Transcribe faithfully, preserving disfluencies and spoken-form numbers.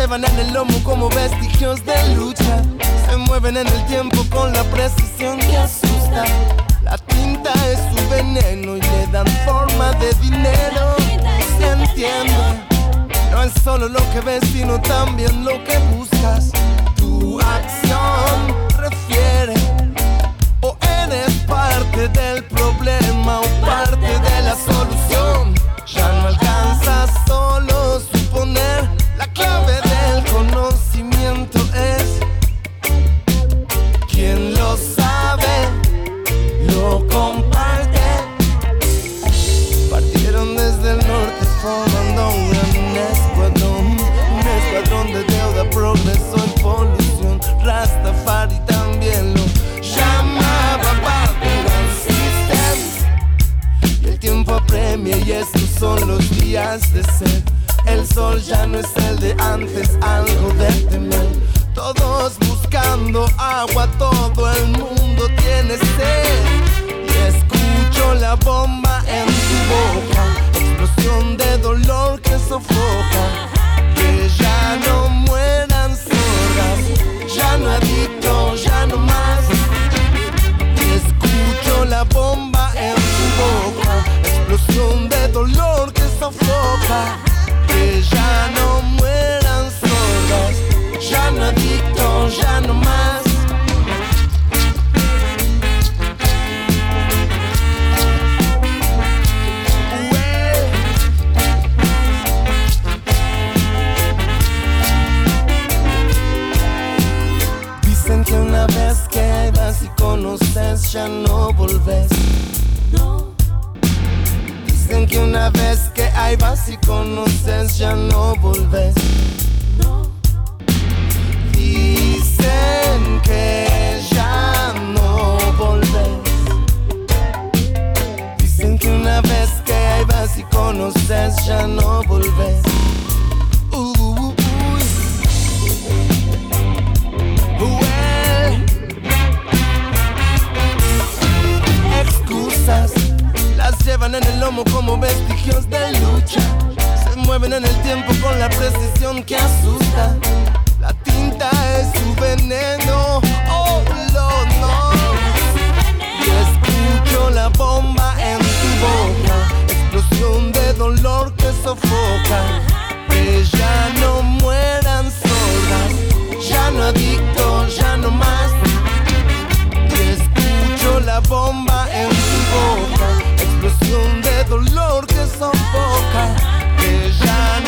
llevan en el lomo como vestigios de lucha. Se mueven en el tiempo con la precisión que asusta. La tinta es su veneno y le dan forma de dinero. Se entiende, no es solo lo que ves, sino también lo que buscas. Tu acción refiere, o eres parte del problema o parte de la solución. Ya no alcanza solo suponer, la clave del conocimiento es quien lo sabe, lo comparte. Partieron desde el norte formando un gran escuadrón, un escuadrón de deuda, progreso y polución. Rastafari también lo llamaba Babylon System. Y el tiempo apremia y estos son los días de sed. El sol ya no es el de antes, algo de temer. Todos buscando agua, todo el mundo tiene sed. Y escucho la bomba en tu boca, explosión de dolor que sofoca. Que ya no mueran sordas, ya no adicto, ya no más. Y escucho la bomba en tu boca, explosión de dolor que sofoca. Que ya no mueran sordas, ya no adicto, ya no más. Dicen que una vez que vas y conoces ya no volves. No. Dicen que una vez que ahí vas y conoces ya no volves. No. Dicen que ya no volves. Dicen que una vez que ahí vas y conoces ya no volves. Uh, uh, uh. Well. Excusas las llevan en el lomo como vestigios de lucha. Se mueven en el tiempo con la precisión que asusta. La tinta es su veneno, oh Lord, no. Y escucho la bomba en tu boca, explosión de dolor que sofoca. Que ya no mueran sordas, ya no adicto, ya no más. Y escucho la bomba en tu boca, explosión de dolor que sofoca. Que ya